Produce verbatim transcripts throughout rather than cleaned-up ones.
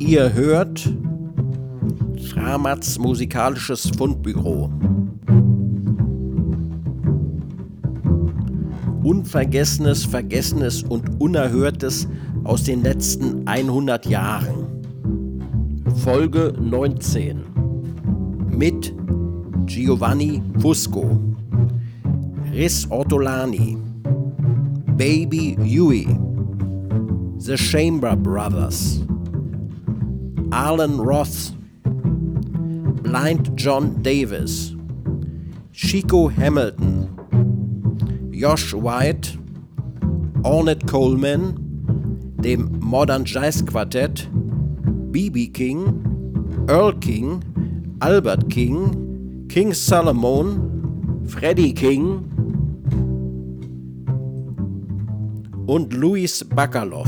Ihr hört Framats musikalisches Fundbüro. Unvergessenes, Vergessenes und Unerhörtes aus den letzten hundert Jahren. Folge neunzehn. Mit Giovanni Fusco, Riz Ortolani, Baby Huey, The Chamber Brothers, Alan Roth, Blind John Davis, Chico Hamilton, Josh White, Ornette Coleman, dem Modern Jazz Quartett, B B King, Earl King, Albert King, King Solomon, Freddie King und Louis Bacalov.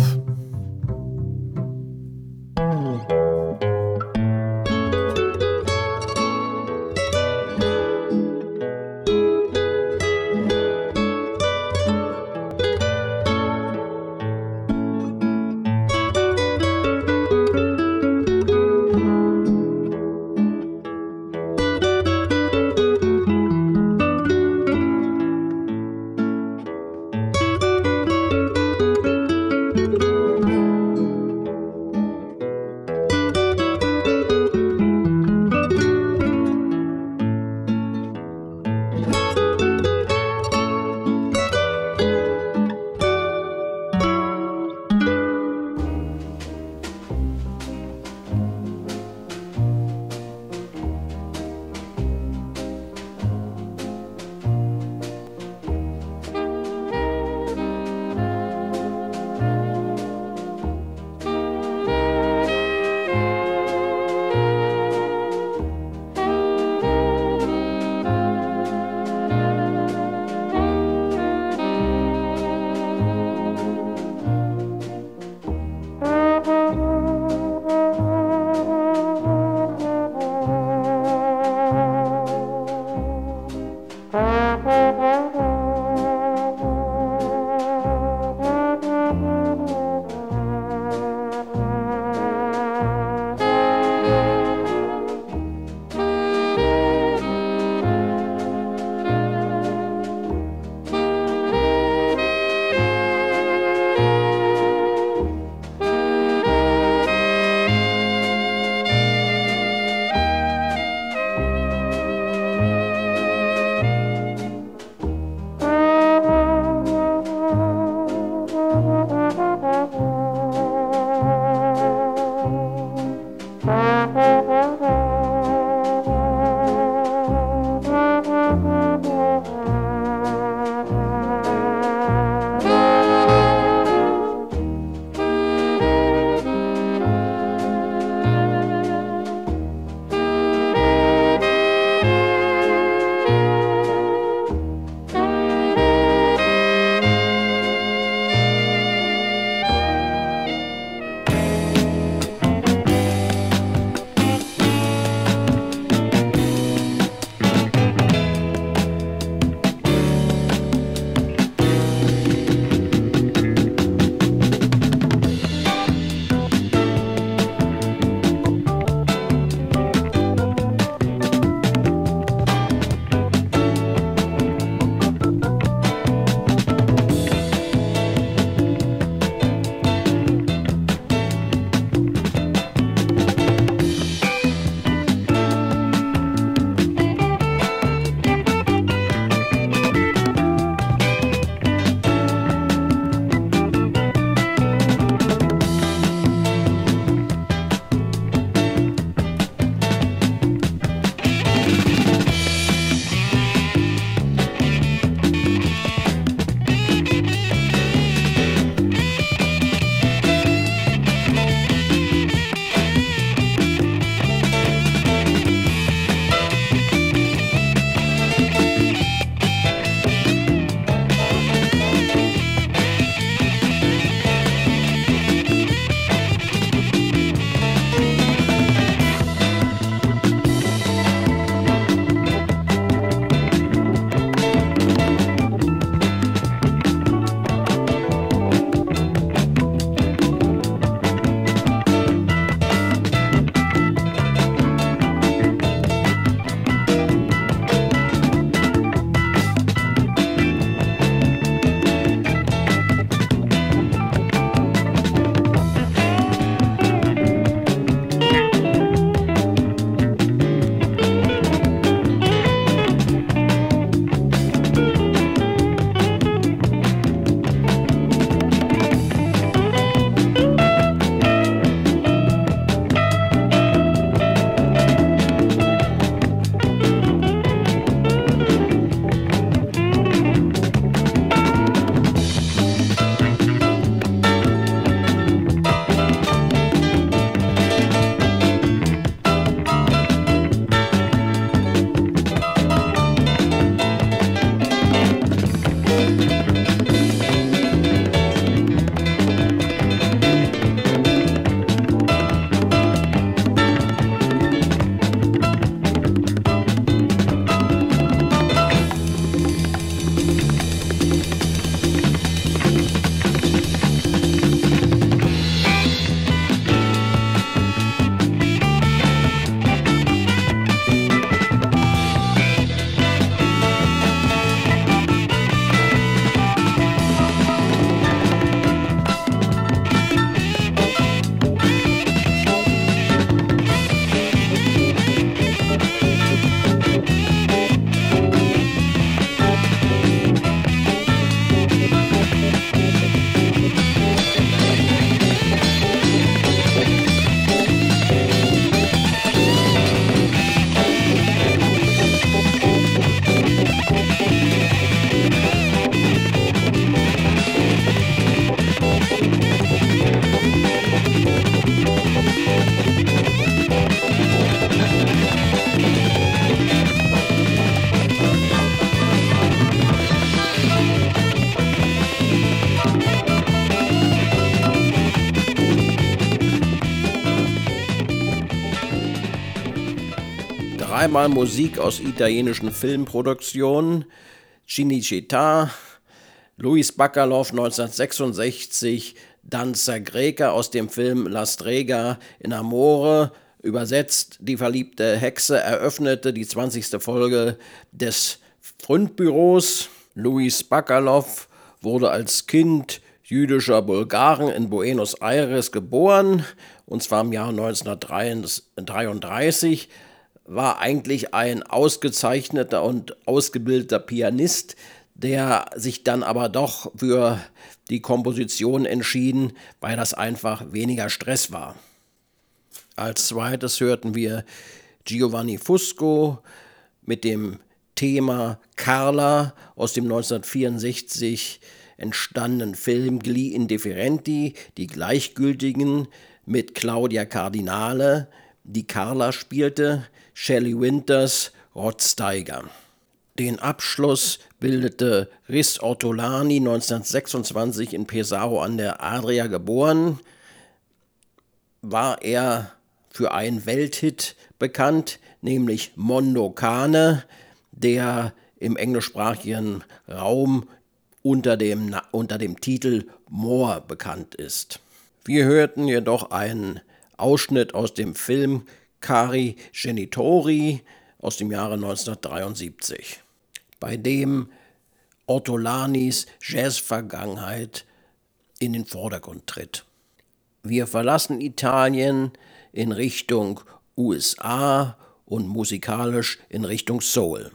einmal Musik aus italienischen Filmproduktionen. Cinecittà, Luis Bacalov neunzehnhundertsechsundsechzig, Danza Greca aus dem Film La Strega in Amore, übersetzt Die verliebte Hexe, eröffnete die zwanzigste Folge des Fundbüros. Luis Bacalov wurde als Kind jüdischer Bulgaren in Buenos Aires geboren, und zwar im Jahr neunzehnhundertdreiunddreißig, war eigentlich ein ausgezeichneter und ausgebildeter Pianist, der sich dann aber doch für die Komposition entschieden, weil das einfach weniger Stress war. Als zweites hörten wir Giovanni Fusco mit dem Thema Carla aus dem neunzehnhundertvierundsechzig entstandenen Film Gli Indifferenti, die Gleichgültigen, mit Claudia Cardinale, die Carla spielte, Shelley Winters, Rod Steiger. Den Abschluss bildete Riz Ortolani, neunzehnhundertsechsundzwanzig in Pesaro an der Adria geboren. War er für einen Welthit bekannt, nämlich Mondo Cane, der im englischsprachigen Raum unter dem, unter dem Titel More bekannt ist. Wir hörten jedoch einen Ausschnitt aus dem Film Cari Genitori aus dem Jahre neunzehnhundertdreiundsiebzig, bei dem Ortolanis Jazz-Vergangenheit in den Vordergrund tritt. Wir verlassen Italien in Richtung U S A und musikalisch in Richtung Soul.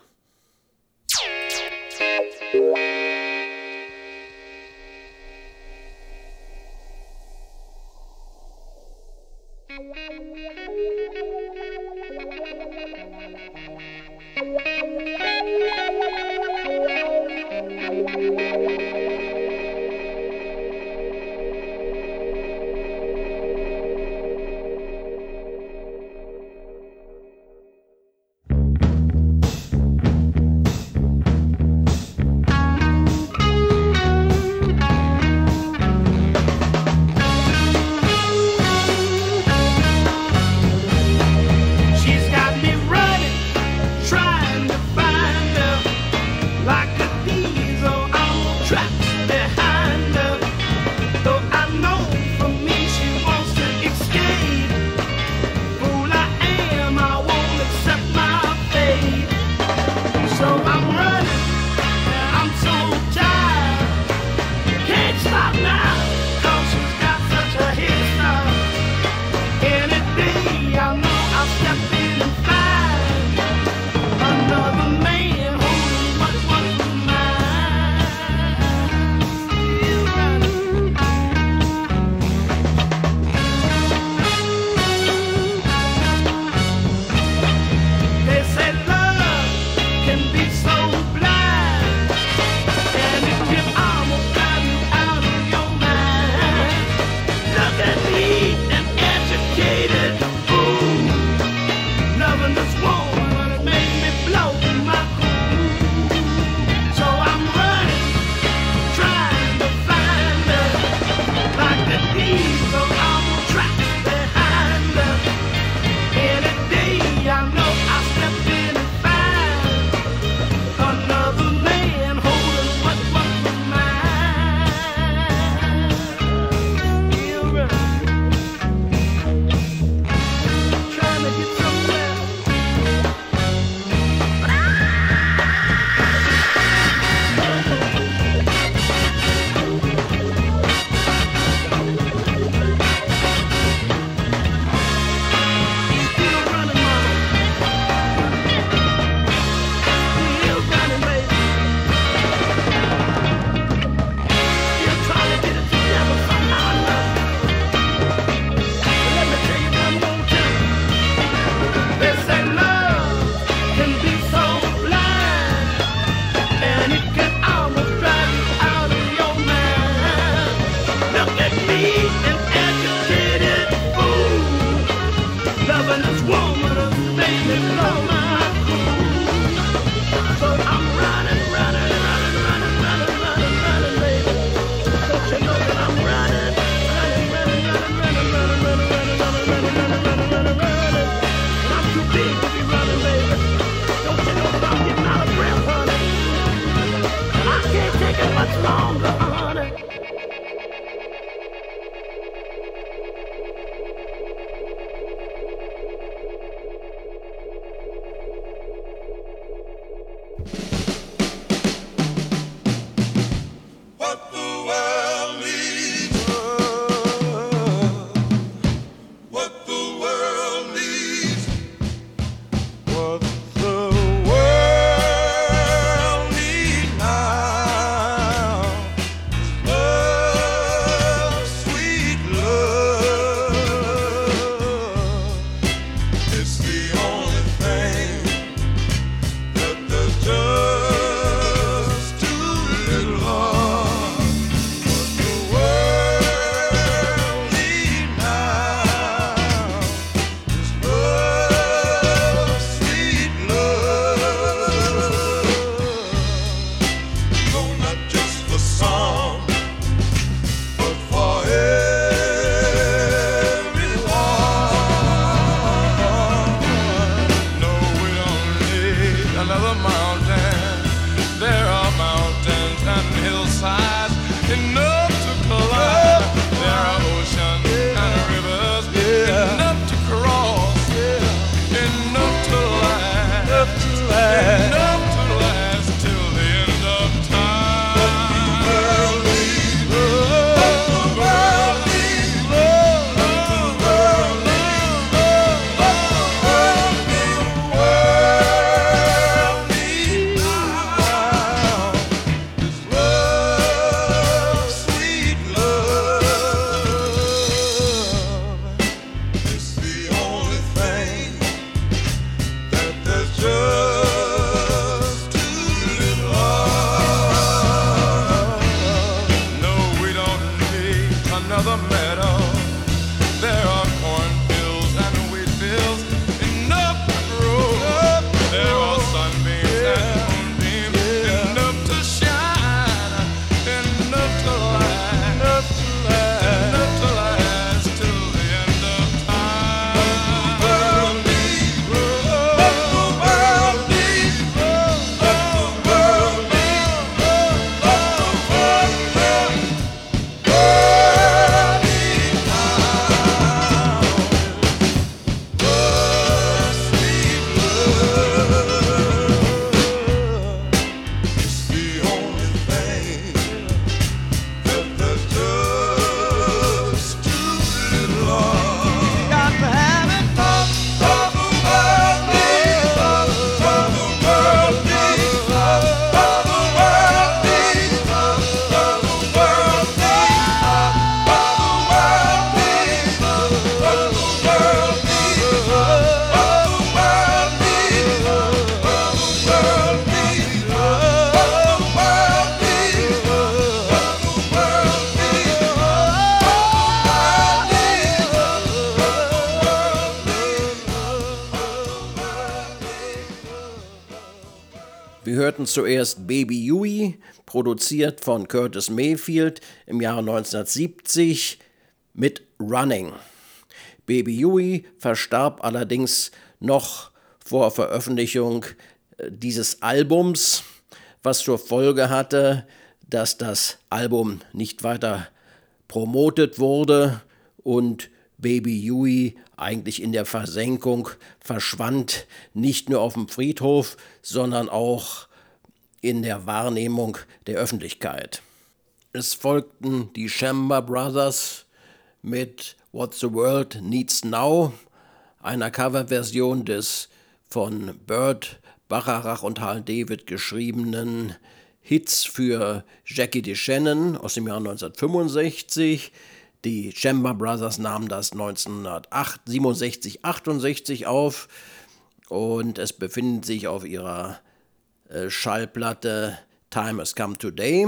hörten zuerst Baby Huey, produziert von Curtis Mayfield im Jahre neunzehnhundertsiebzig mit Running. Baby Huey verstarb allerdings noch vor Veröffentlichung dieses Albums, was zur Folge hatte, dass das Album nicht weiter promotet wurde und Baby Huey eigentlich in der Versenkung verschwand, nicht nur auf dem Friedhof, sondern auch in der Wahrnehmung der Öffentlichkeit. Es folgten die Chamber Brothers mit What the World Needs Now, einer Coverversion des von Burt Bacharach und Hal David geschriebenen Hits für Jackie DeShannon aus dem Jahr neunzehnhundertfünfundsechzig. Die Chamber Brothers nahmen das neunzehnhundertsiebenundsechzig achtundsechzig auf und es befindet sich auf ihrer äh, Schallplatte Time Has Come Today.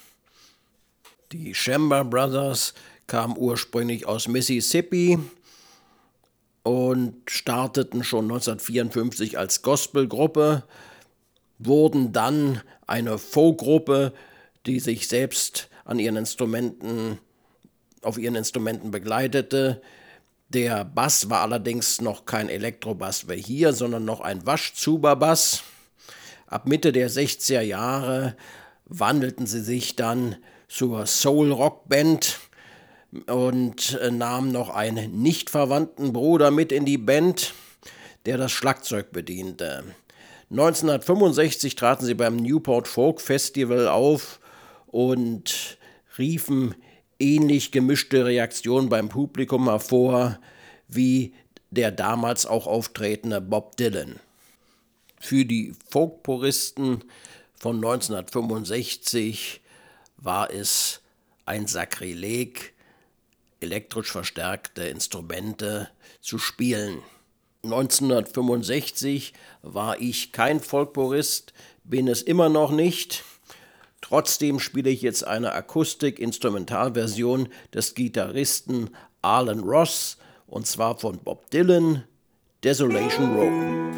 Die Chamber Brothers kamen ursprünglich aus Mississippi und starteten schon neunzehnhundertvierundfünfzig als Gospelgruppe, wurden dann eine Folkgruppe, die sich selbst an ihren Instrumenten, auf ihren Instrumenten begleitete. Der Bass war allerdings noch kein Elektrobass wie hier, sondern noch ein Waschzuberbass. Ab Mitte der sechziger Jahre wandelten sie sich dann zur Soul-Rock-Band und nahmen noch einen nicht verwandten Bruder mit in die Band, der das Schlagzeug bediente. neunzehnhundertfünfundsechzig traten sie beim Newport Folk Festival auf und riefen ähnlich gemischte Reaktionen beim Publikum hervor wie der damals auch auftretende Bob Dylan. Für die Folkpuristen von neunzehnhundertfünfundsechzig war es ein Sakrileg, elektrisch verstärkte Instrumente zu spielen. neunzehnhundertfünfundsechzig war ich kein Folkpurist, bin es immer noch nicht. Trotzdem spiele ich jetzt eine Akustik-Instrumentalversion des Gitarristen Alan Ross, und zwar von Bob Dylan, Desolation Row.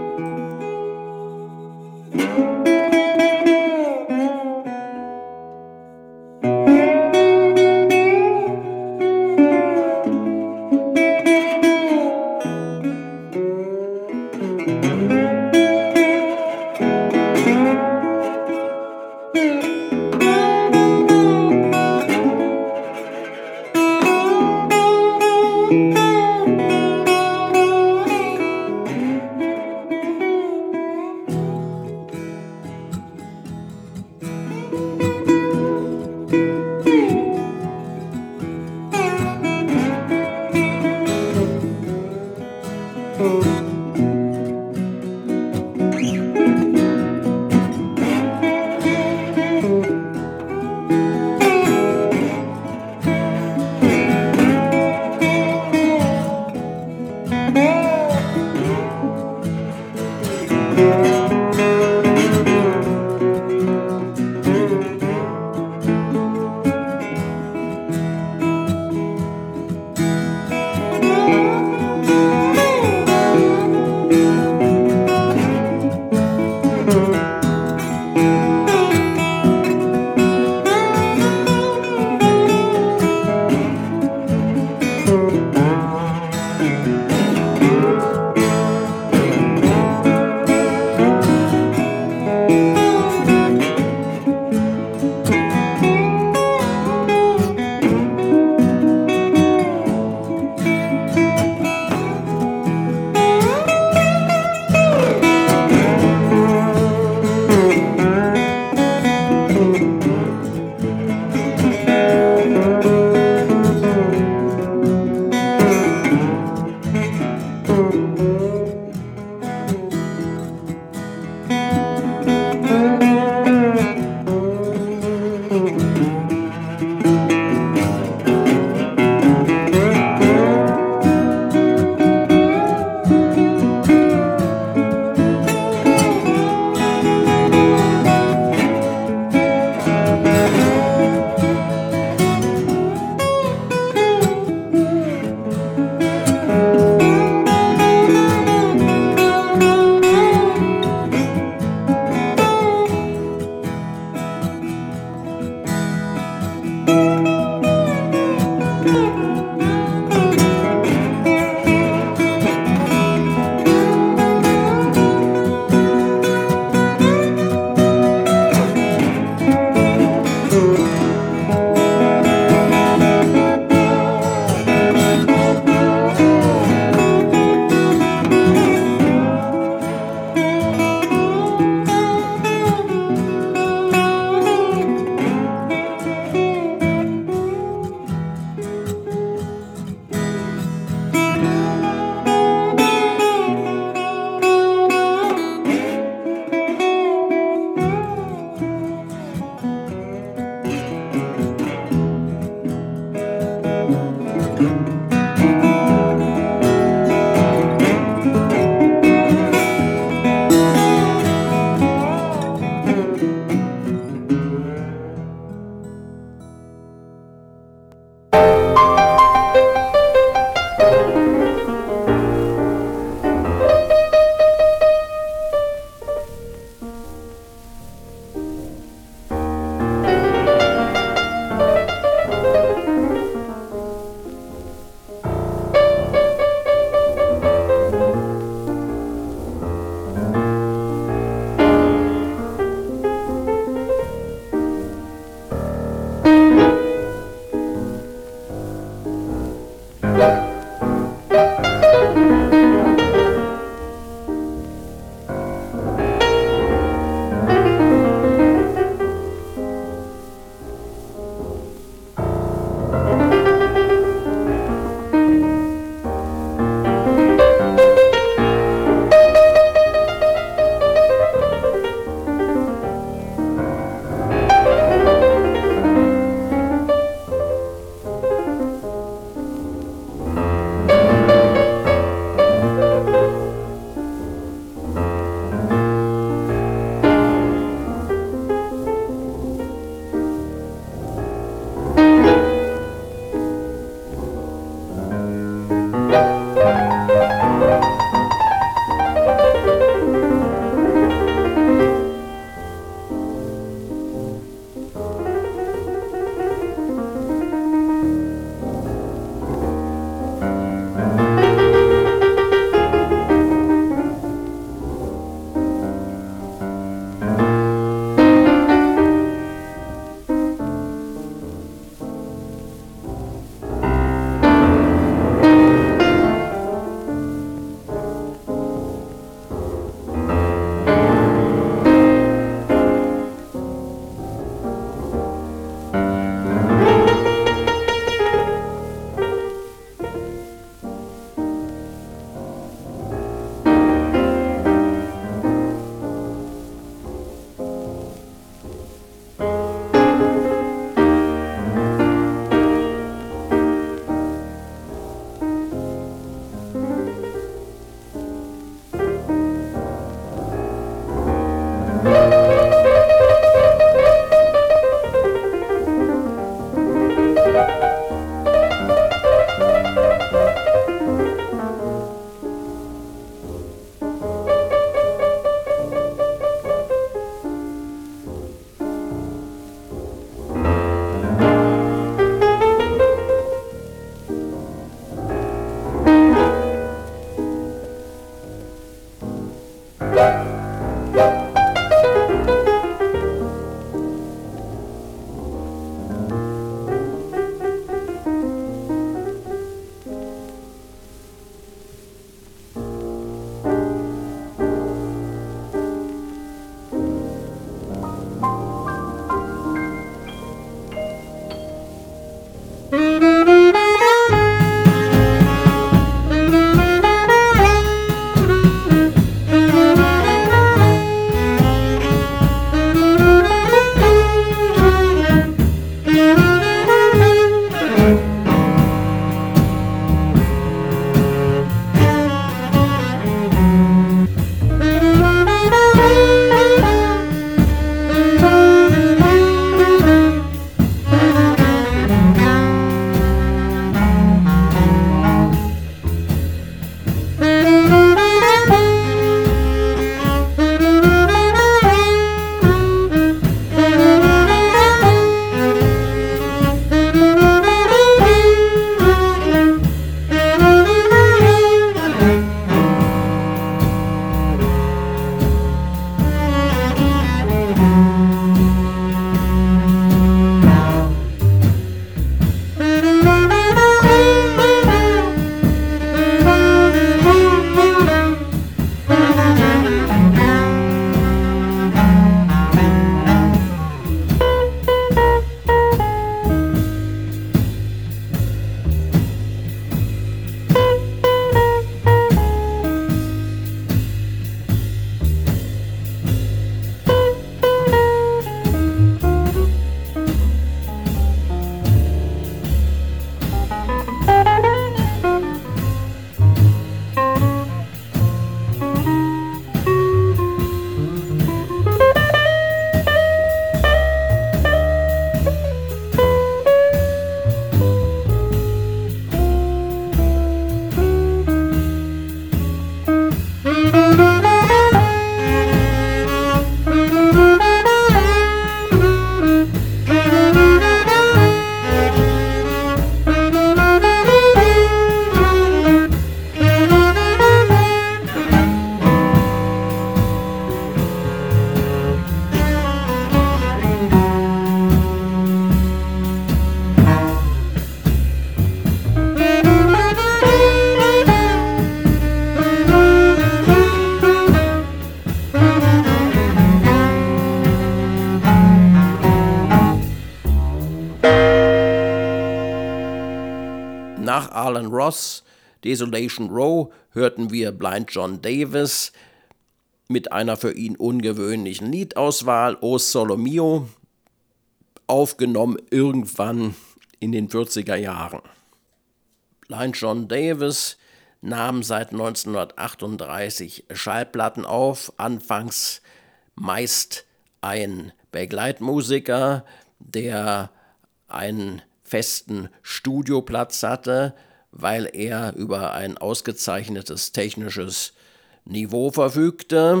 Nach Alan Ross, Desolation Row, hörten wir Blind John Davis mit einer für ihn ungewöhnlichen Liedauswahl, O Solo Mio, aufgenommen irgendwann in den vierziger Jahren. Blind John Davis nahm seit neunzehnhundertachtunddreißig Schallplatten auf, anfangs meist ein Begleitmusiker, der einen festen Studioplatz hatte, weil er über ein ausgezeichnetes technisches Niveau verfügte.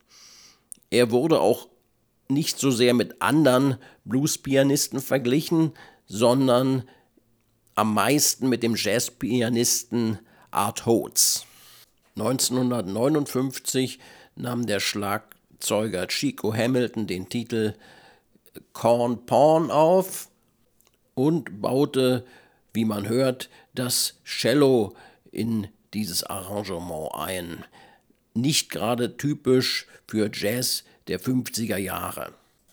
Er wurde auch nicht so sehr mit anderen Bluespianisten verglichen, sondern am meisten mit dem Jazzpianisten Art Hodes. neunzehnhundertneunundfünfzig nahm der Schlagzeuger Chico Hamilton den Titel Corn Pawn auf und baute, wie man hört, das Cello in dieses Arrangement ein. Nicht gerade typisch für Jazz der fünfziger Jahre.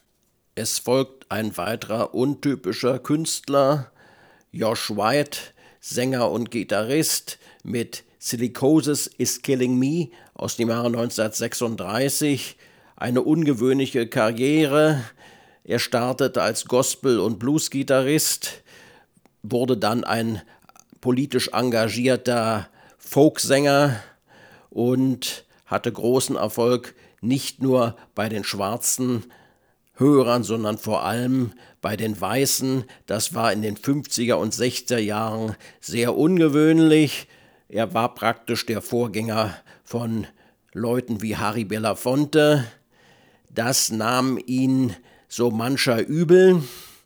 Es folgt ein weiterer untypischer Künstler, Josh White, Sänger und Gitarrist mit Silicosis is Killing Me aus dem Jahre neunzehnhundertsechsunddreißig. Eine ungewöhnliche Karriere. Er startete als Gospel- und Blues-Gitarrist, wurde dann ein politisch engagierter Folksänger und hatte großen Erfolg nicht nur bei den schwarzen Hörern, sondern vor allem bei den Weißen. Das war in den fünfziger und sechziger Jahren sehr ungewöhnlich. Er war praktisch der Vorgänger von Leuten wie Harry Belafonte. Das nahm ihn so mancher übel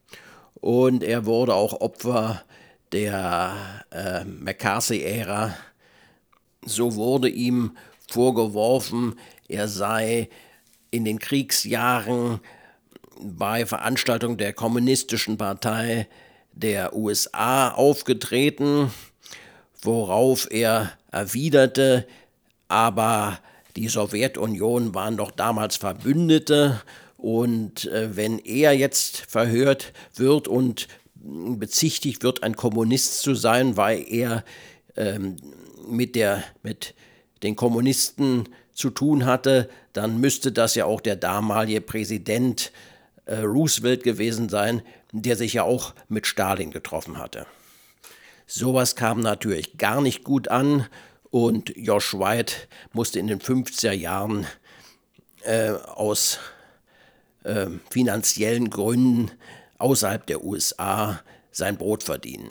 und er wurde auch Opfer der äh, McCarthy-Ära. So wurde ihm vorgeworfen, er sei in den Kriegsjahren bei Veranstaltungen der Kommunistischen Partei der U S A aufgetreten, worauf er erwiderte, aber die Sowjetunion waren doch damals Verbündete und äh, wenn er jetzt verhört wird und bezichtigt wird, ein Kommunist zu sein, weil er ähm, mit, der, mit den Kommunisten zu tun hatte, dann müsste das ja auch der damalige Präsident äh, Roosevelt gewesen sein, der sich ja auch mit Stalin getroffen hatte. Sowas kam natürlich gar nicht gut an und Josh White musste in den fünfziger Jahren äh, aus äh, finanziellen Gründen außerhalb der U S A sein Brot verdienen.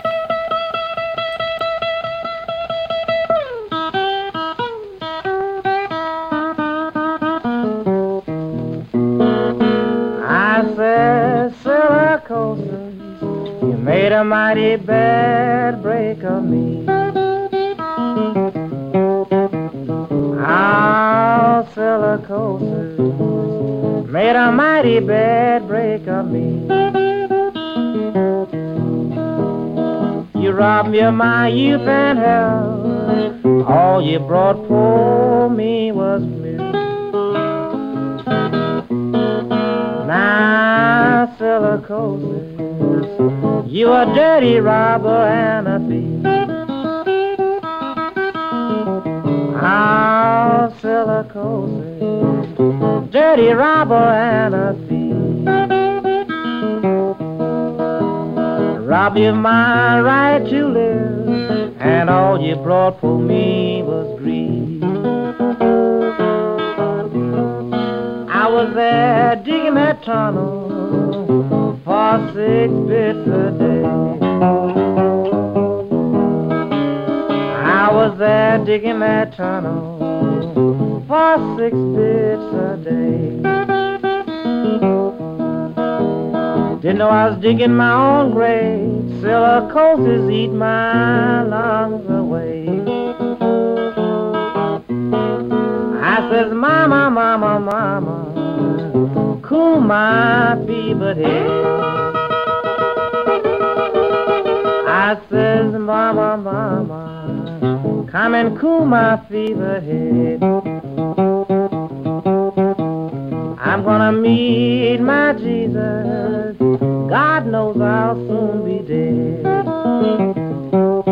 I said, Syracuse, you made a mighty bad break of me. Ah, Syracuse, made a mighty bad break of me. You robbed me of my youth and health. All you brought for me was me. Now, Syracuse, you a dirty robber and a thief. Ah, Syracuse, dirty robber and a thief. Robbed you of my right to live, and all you brought for me was grief. I was there digging that tunnel for six bits a day. I was there digging that tunnel for six bits a day. Didn't know I was digging my own grave. Silicosis eat my lungs away. I says, mama, mama, mama, cool my fevered head. I says, mama, mama, come and cool my fevered head. I'm gonna meet my Jesus. God knows I'll soon be dead.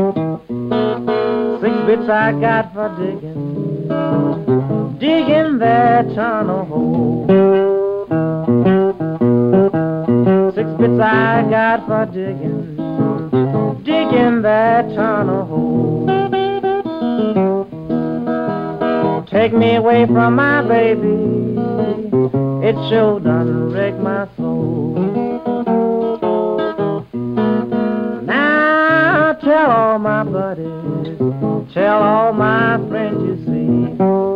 I got for digging, digging that tunnel hole. Six bits I got for digging, digging that tunnel hole. Take me away from my baby, it sure done wreck my soul. Now tell all my buddies, tell all my friends you see.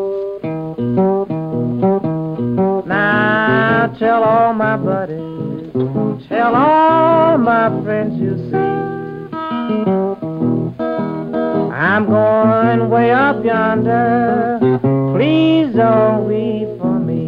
Now tell all my buddies, tell all my friends you see. I'm going way up yonder, please don't weep for me.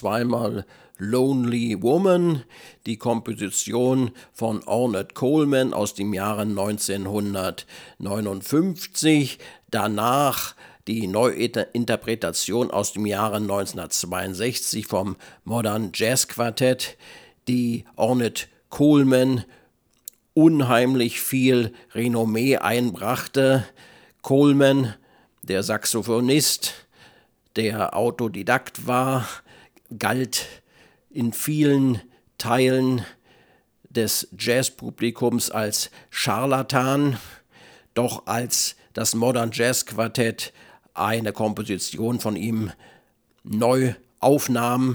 zweimal Lonely Woman, die Komposition von Ornette Coleman aus dem Jahre neunzehnhundertneunundfünfzig, danach die Neuinterpretation aus dem Jahre neunzehnhundertzweiundsechzig vom Modern Jazz Quartett, die Ornette Coleman unheimlich viel Renommee einbrachte. Coleman, der Saxophonist, der Autodidakt war, galt in vielen Teilen des Jazzpublikums als Scharlatan, doch als das Modern Jazz Quartett eine Komposition von ihm neu aufnahm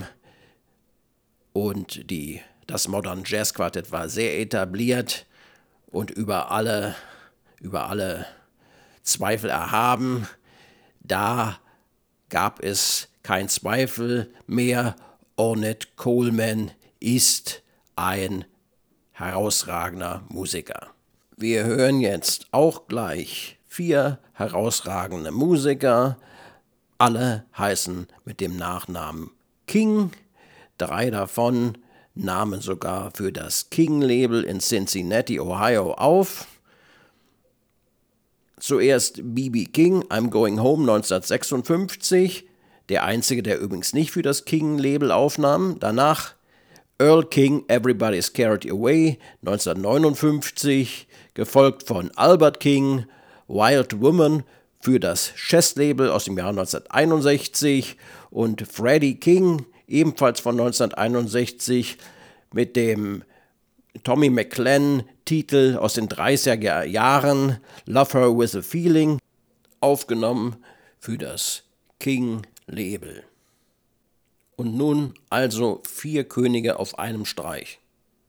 und die, das Modern Jazz Quartett war sehr etabliert und über alle, über alle Zweifel erhaben, da gab es kein Zweifel mehr, Ornette Coleman ist ein herausragender Musiker. Wir hören jetzt auch gleich vier herausragende Musiker. Alle heißen mit dem Nachnamen King. Drei davon nahmen sogar für das King-Label in Cincinnati, Ohio auf. Zuerst B B King, I'm Going Home neunzehnhundertsechsundfünfzig, der einzige, der übrigens nicht für das King-Label aufnahm. Danach Earl King, Everybody's Carried Away neunzehnhundertneunundfünfzig, gefolgt von Albert King, Wild Woman für das Chess-Label aus dem Jahr neunzehnhunderteinundsechzig und Freddie King, ebenfalls von neunzehnhunderteinundsechzig, mit dem Tommy McLennan-Titel aus den dreißiger Jahren, Love Her With a Feeling, aufgenommen für das King-Label. Und nun also vier Könige auf einem Streich.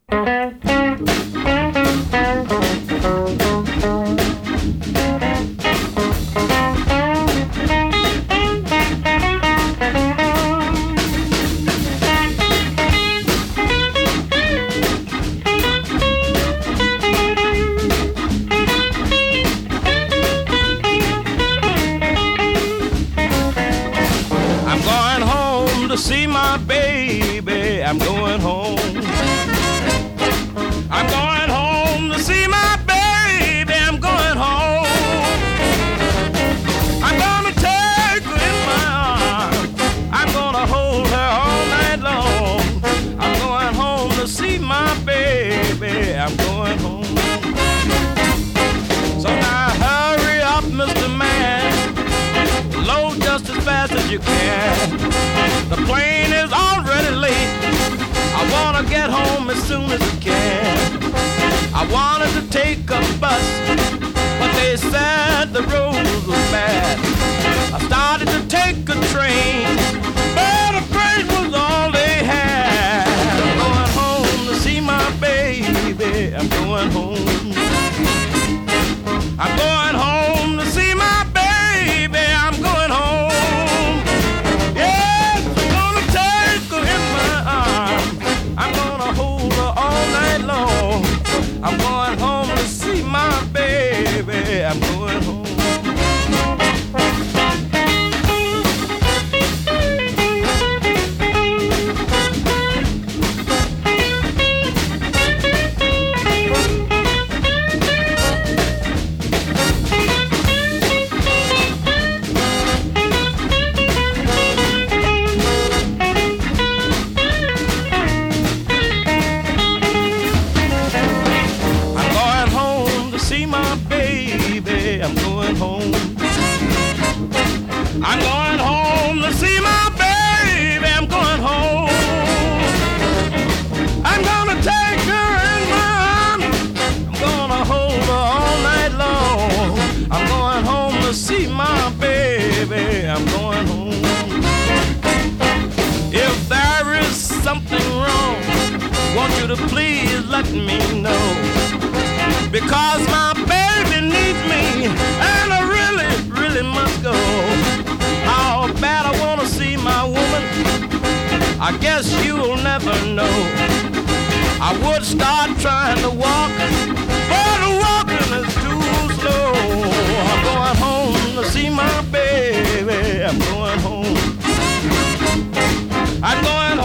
See my baby, I'm going home. I'm going home to see my baby, I'm going home. I'm gonna take her in my arms, I'm gonna hold her all night long. I'm going home to see my baby, I'm going home. So now hurry up, Mister Man, load just as fast as you can. The plane is already late. I wanna get home as soon as I can. I wanted to take a bus, but they said the roads were bad. I started to take a train, but the train was all they had. I'm going home to see my baby. I'm going home. I'm going home to see my baby. I'm going home. I'm gonna hold her all night long. I'm going home to see my baby. I'm going home. I'm going home. I'm going home to see my baby. I'm going home. I'm gonna take her in my arms. I'm gonna hold her all night long. I'm going home to see my baby. I'm going home. If there is something wrong, want you to please let me know. Because my baby needs me, and I really, really must go. How bad I want to see my woman, I guess you'll never know. I would start trying to walk, but walking is too slow. I'm going home to see my baby. I'm going home. I'm going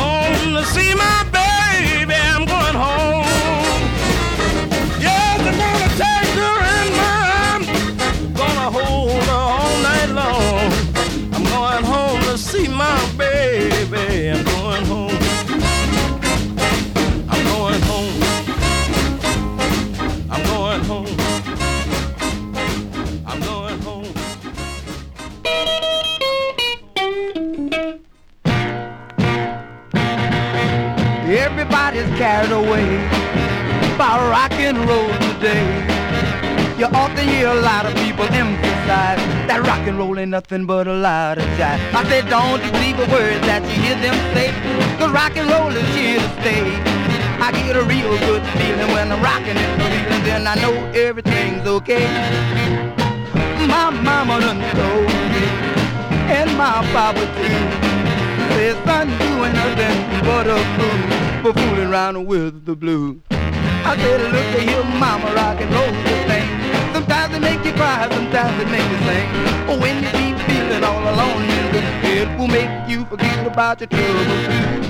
is carried away by rock and roll today. You ought to hear a lot of people emphasize that rock and roll ain't nothing but a lot of jive. I said, don't you believe a word that you hear them say, 'cause rock and roll is here to stay. I get a real good feeling when I'm rocking it, and then I know everything's okay. My mama done told me, and my papa too, said, son, you ain't nothing but a fool for fooling around with the blues. I said, look at your mama, rock and roll the thing. Sometimes it make you cry, sometimes it make you sing. Oh, when you be feeling all alone, it will make you forget about your troubles too.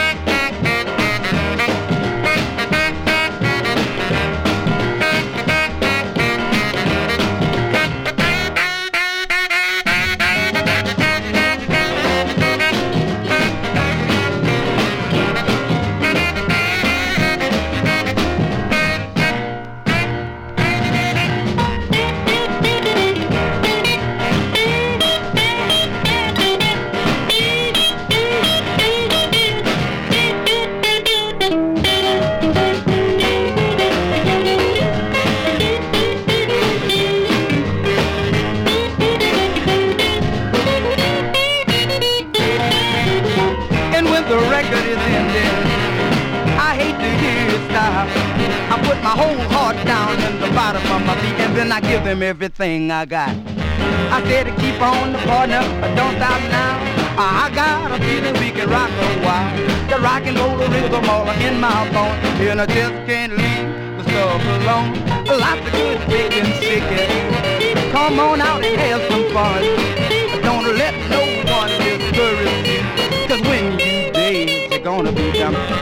I give them everything I got. I said to keep on the partner, don't stop now. I got a feeling we can rock a while. The rock and roll rhythm all in my bones, and I just can't leave the stuff alone. Lots of good chicken chicken. Come on out and have some fun. Don't let no one discourage you, 'cause when you dance, you're gonna be jumping.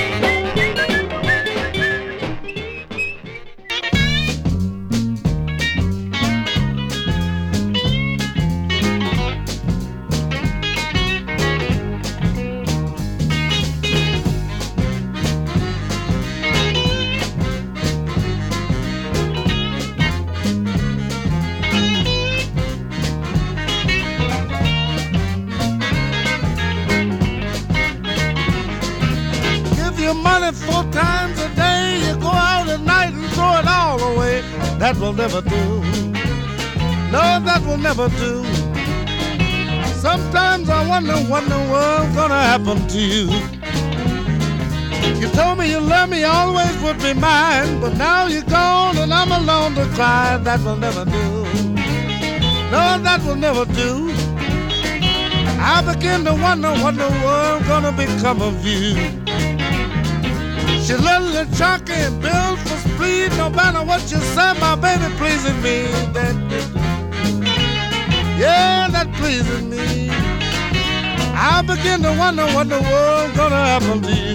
That will never do. No, that will never do. Sometimes I wonder, wonder what's gonna happen to you. You told me you love me, always would be mine, but now you're gone and I'm alone to cry. That will never do. No, that will never do. I begin to wonder, wonder what's gonna become of you. She little chalky and built for speed. No matter what you say, my baby pleasing me. That, yeah, that pleases me. I begin to wonder what the world's gonna happen to you.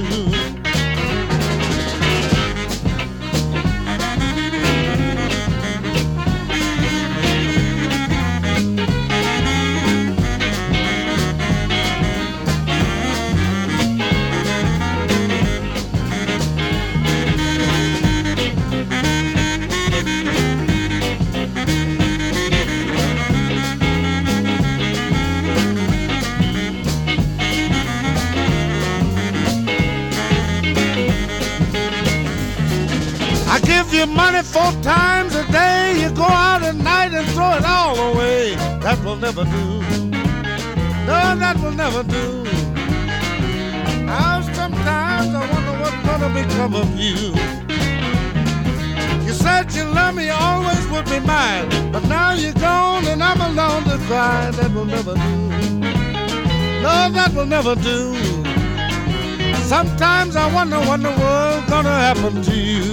You money four times a day, you go out at night and throw it all away. That will never do. No, that will never do. Now sometimes I wonder what's gonna become of you. You said you love me, you always would be mine, but now you're gone and I'm alone to cry. That will never do. No, that will never do. Sometimes I wonder what the world's gonna happen to you.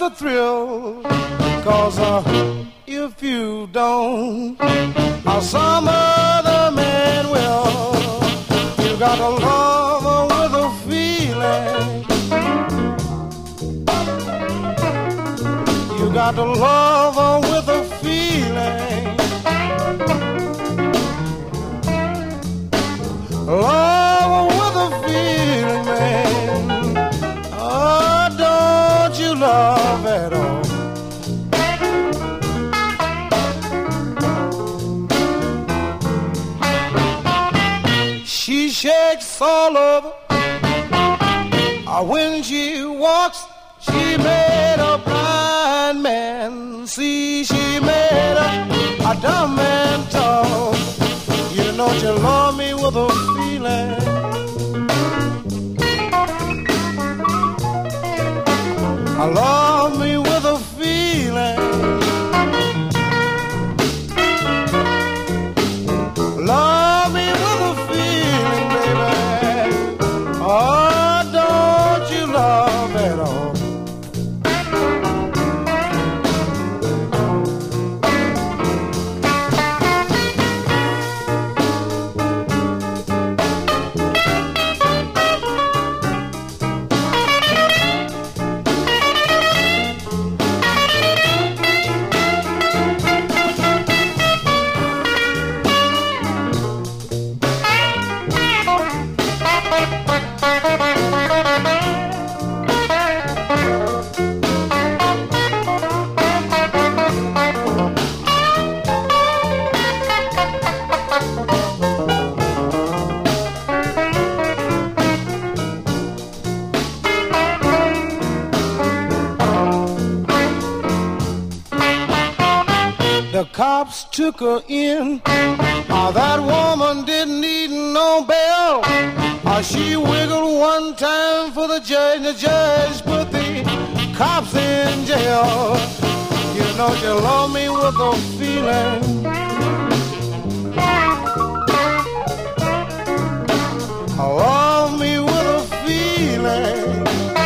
the thrill, 'cause uh, if you don't, uh, some other man will. You got to love her with a feeling. You got to love her with a feeling. Love her with a feeling, man. Oh, don't you love at all? She shakes all over. Uh, when she walks, she made a blind man see. She made a, a dumb man talk. You know you love me with a feeling. I love me with a feeling. Love me with a feeling, baby. Oh, don't you love at all? The cops took her in. Oh, that woman didn't need no bail. Oh, she wiggled one time for the judge, and the judge put the cops in jail. You know you love me with a feeling. Love me with a feeling.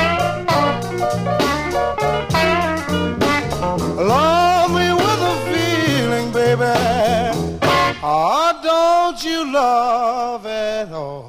Love me with a feeling, baby. Oh, don't you love at all?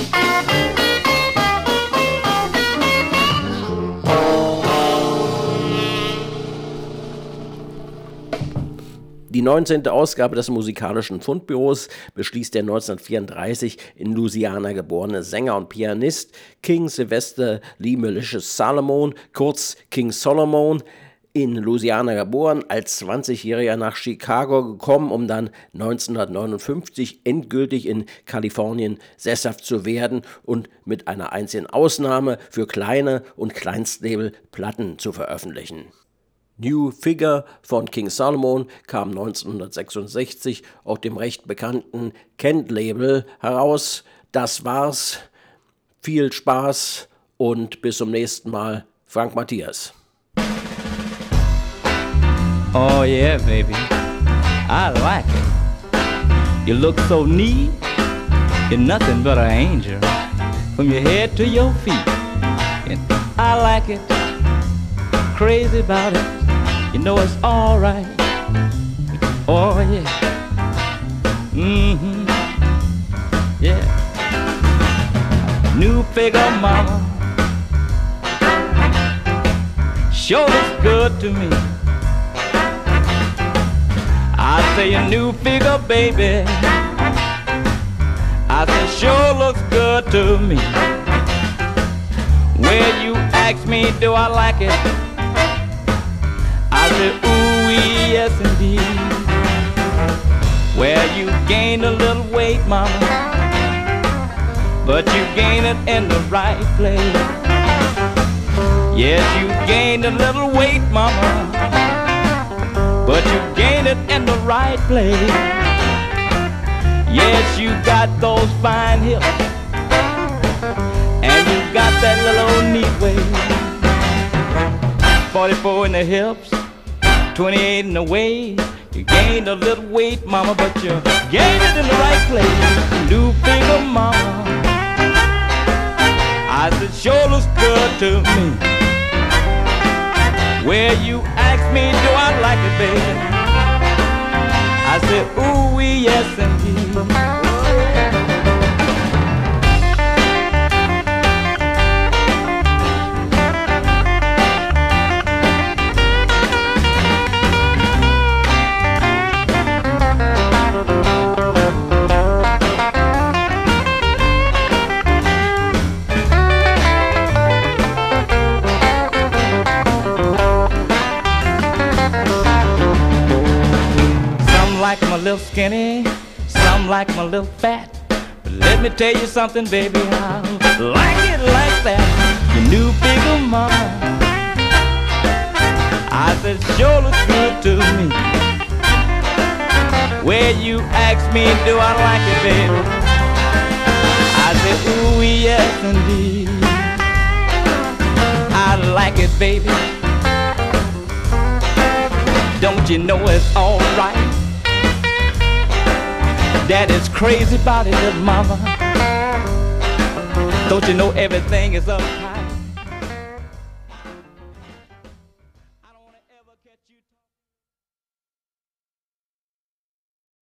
Die neunzehnte Ausgabe des musikalischen Fundbüros beschließt der neunzehnhundertvierunddreißig in Louisiana geborene Sänger und Pianist King Sylvester Lee Malicious Salomon, kurz King Solomon, in Louisiana geboren, als zwanzigjähriger nach Chicago gekommen, um dann neunzehnhundertneunundfünfzig endgültig in Kalifornien sesshaft zu werden und mit einer einzigen Ausnahme für kleine und Kleinstlabel Platten zu veröffentlichen. New Figure von King Solomon kam neunzehnhundertsechsundsechzig auf dem recht bekannten Kent-Label heraus. Das war's. Viel Spaß und bis zum nächsten Mal. Frank Matthias. Oh yeah, baby, I like it. You look so neat, you're nothing but an angel, from your head to your feet. And I like it, crazy about it, you know it's alright. Oh yeah, mm-hmm, yeah. New figure mama, sure looks good to me. I say a new figure, baby, I say sure looks good to me. When you ask me, do I like it? I say, ooh, yes, indeed. Well, you gained a little weight, mama, but you gained it in the right place. Yes, you gained a little weight, mama, but you gained it in the right place. Yes, you got those fine hips, and you got that little neat waist. forty-four in the hips, twenty-eight in the waist. You gained a little weight, mama, but you gained it in the right place. New figure, mama, I said sure looks good to me. Where you ask me, do I like it, baby? I said, ooh, yes, indeed. Like my little skinny, some like my little fat. But let me tell you something, baby, I like it like that. Your new bigger mama, I said, sure looks good to me. Where you ask me, do I like it, baby? I said, ooh, yes, indeed. I like it, baby. Don't you know it's all right? Daddy's crazy about it, little mama. Don't you know everything is uptight?